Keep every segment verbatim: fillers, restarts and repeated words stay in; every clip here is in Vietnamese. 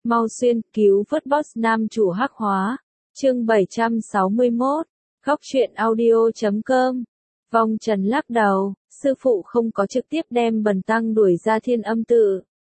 Mau xuyên cứu vớt boss nam chủ hắc hóa. Chương bảy trăm sáu mươi mốt. Góc truyện audio chấm com. Vong Trần lắc đầu, sư phụ không có trực tiếp đem Bần tăng đuổi ra Thiên Âm tự.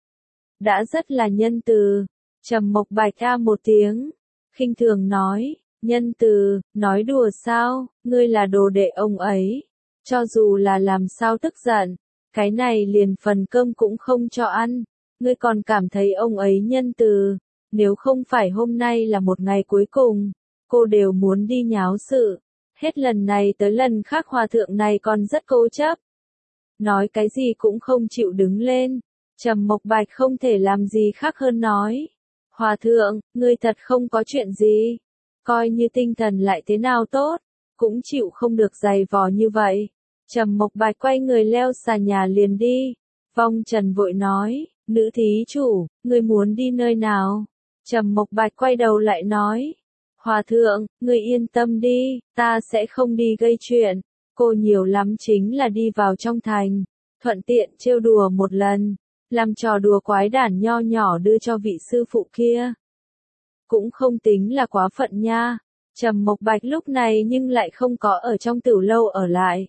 Đã rất là nhân từ. Trầm Mộc Bạch a một tiếng, khinh thường nói, nhân từ, nói đùa sao, ngươi là đồ đệ ông ấy. Cho dù là làm sao tức giận, cái này liền phần cơm cũng không cho ăn. Ngươi còn cảm thấy ông ấy nhân từ, nếu không phải hôm nay là một ngày cuối cùng, cô đều muốn đi nháo sự. Hết lần này tới lần khác hòa thượng này còn rất cố chấp. Nói cái gì cũng không chịu đứng lên. Trầm Mộc Bạch không thể làm gì khác hơn nói. Hòa thượng, ngươi thật không có chuyện gì. Coi như tinh thần lại thế nào tốt, cũng chịu không được dày vò như vậy. Trầm Mộc Bạch quay người leo xà nhà liền đi. Vong Trần vội nói, nữ thí chủ, ngươi muốn đi nơi nào? Trầm Mộc Bạch quay đầu lại nói, hòa thượng, ngươi yên tâm đi, ta sẽ không đi gây chuyện. Cô nhiều lắm chính là đi vào trong thành, thuận tiện trêu đùa một lần, làm trò đùa quái đản nho nhỏ đưa cho vị sư phụ kia. Cũng không tính là quá phận nha. Trầm Mộc Bạch lúc này nhưng lại không có ở trong tiểu lâu ở lại.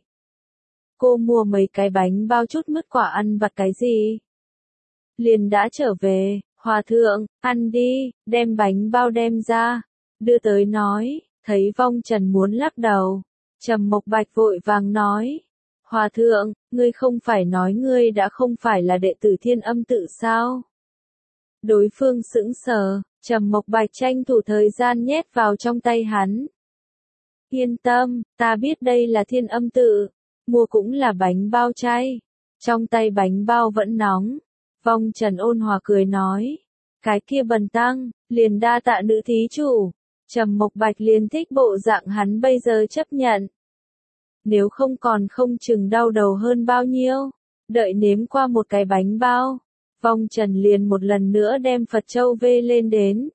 Cô mua mấy cái bánh bao chút mứt quả ăn vặt cái gì. Liền đã trở về, hòa thượng, ăn đi, đem bánh bao đem ra, đưa tới nói, thấy Vong Trần muốn lắc đầu. Trầm Mộc Bạch vội vàng nói, hòa thượng, ngươi không phải nói ngươi đã không phải là đệ tử Thiên Âm tự sao? Đối phương sững sờ, Trầm Mộc Bạch tranh thủ thời gian nhét vào trong tay hắn. Yên tâm, ta biết đây là Thiên Âm tự, mua cũng là bánh bao chay. Trong tay bánh bao vẫn nóng. Vong Trần ôn hòa cười nói, cái kia Bần tăng, liền đa tạ nữ thí chủ. Trầm Mộc Bạch liền thích bộ dạng hắn bây giờ chấp nhận. Nếu không còn không chừng đau đầu hơn bao nhiêu. Đợi nếm qua một cái bánh bao, Vong Trần liền một lần nữa đem Phật Châu vê lên đến.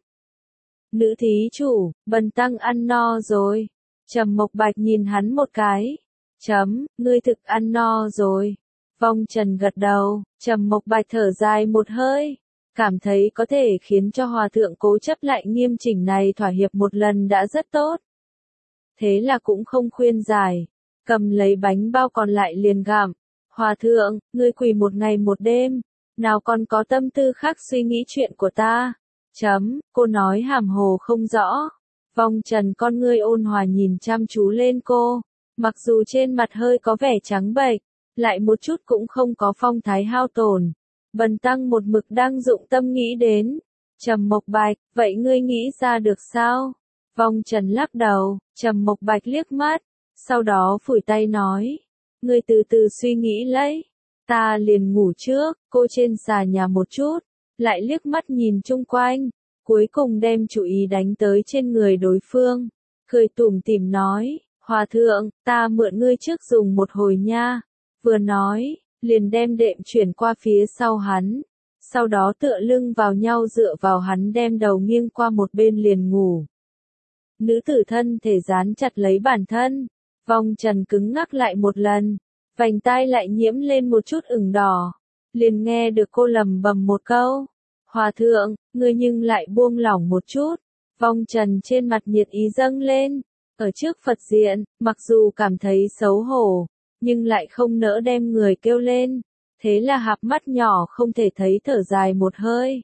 Nữ thí chủ, Bần tăng ăn no rồi. Trầm Mộc Bạch nhìn hắn một cái. Chấm, ngươi thực ăn no rồi. Vong Trần gật đầu, Trầm Mộc Bạch thở dài một hơi. Cảm thấy có thể khiến cho hòa thượng cố chấp lại nghiêm chỉnh này thỏa hiệp một lần đã rất tốt. Thế là cũng không khuyên giải. Cầm lấy bánh bao còn lại liền gặm. Hòa thượng, ngươi quỳ một ngày một đêm. Nào còn có tâm tư khác suy nghĩ chuyện của ta. Chấm, cô nói hàm hồ không rõ. Vong Trần con ngươi ôn hòa nhìn chăm chú lên cô. Mặc dù trên mặt hơi có vẻ trắng bệch, lại một chút cũng không có phong thái hao tổn. Bần tăng một mực đang dụng tâm nghĩ đến. Trầm Mộc Bạch, vậy ngươi nghĩ ra được sao? Vong Trần lắc đầu, Trầm Mộc Bạch liếc mắt, sau đó phủi tay nói, ngươi từ từ suy nghĩ lấy. Ta liền ngủ trước, cô trên xà nhà một chút, lại liếc mắt nhìn chung quanh, cuối cùng đem chú ý đánh tới trên người đối phương, cười tủm tỉm nói, hòa thượng, ta mượn ngươi trước dùng một hồi nha. Vừa nói, liền đem đệm chuyển qua phía sau hắn, sau đó tựa lưng vào nhau dựa vào hắn đem đầu nghiêng qua một bên liền ngủ. Nữ tử thân thể dán chặt lấy bản thân, Vong Trần cứng ngắc lại một lần, vành tai lại nhiễm lên một chút ửng đỏ, liền nghe được cô lầm bầm một câu, hòa thượng, ngươi nhưng lại buông lỏng một chút. Vong Trần trên mặt nhiệt ý dâng lên, ở trước Phật diện, mặc dù cảm thấy xấu hổ, nhưng lại không nỡ đem người kêu lên, thế là hạp mắt nhỏ không thể thấy thở dài một hơi.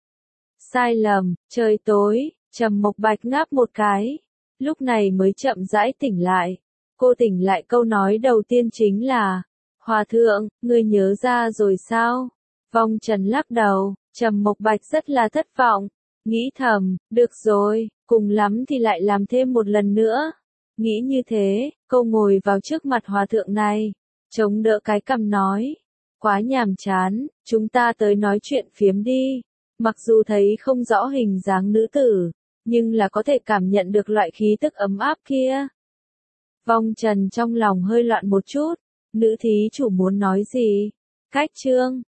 Sai lầm, trời tối, Trầm Mộc Bạch ngáp một cái, lúc này mới chậm rãi tỉnh lại. Cô tỉnh lại câu nói đầu tiên chính là, hòa thượng, ngươi nhớ ra rồi sao? Vong Trần lắc đầu, Trầm Mộc Bạch rất là thất vọng, nghĩ thầm, được rồi, cùng lắm thì lại làm thêm một lần nữa. Nghĩ như thế, cô ngồi vào trước mặt hòa thượng này, chống đỡ cái cằm nói, quá nhàm chán, chúng ta tới nói chuyện phiếm đi. Mặc dù thấy không rõ hình dáng nữ tử, nhưng là có thể cảm nhận được loại khí tức ấm áp kia. Vong Trần trong lòng hơi loạn một chút, nữ thí chủ muốn nói gì? Cách chương,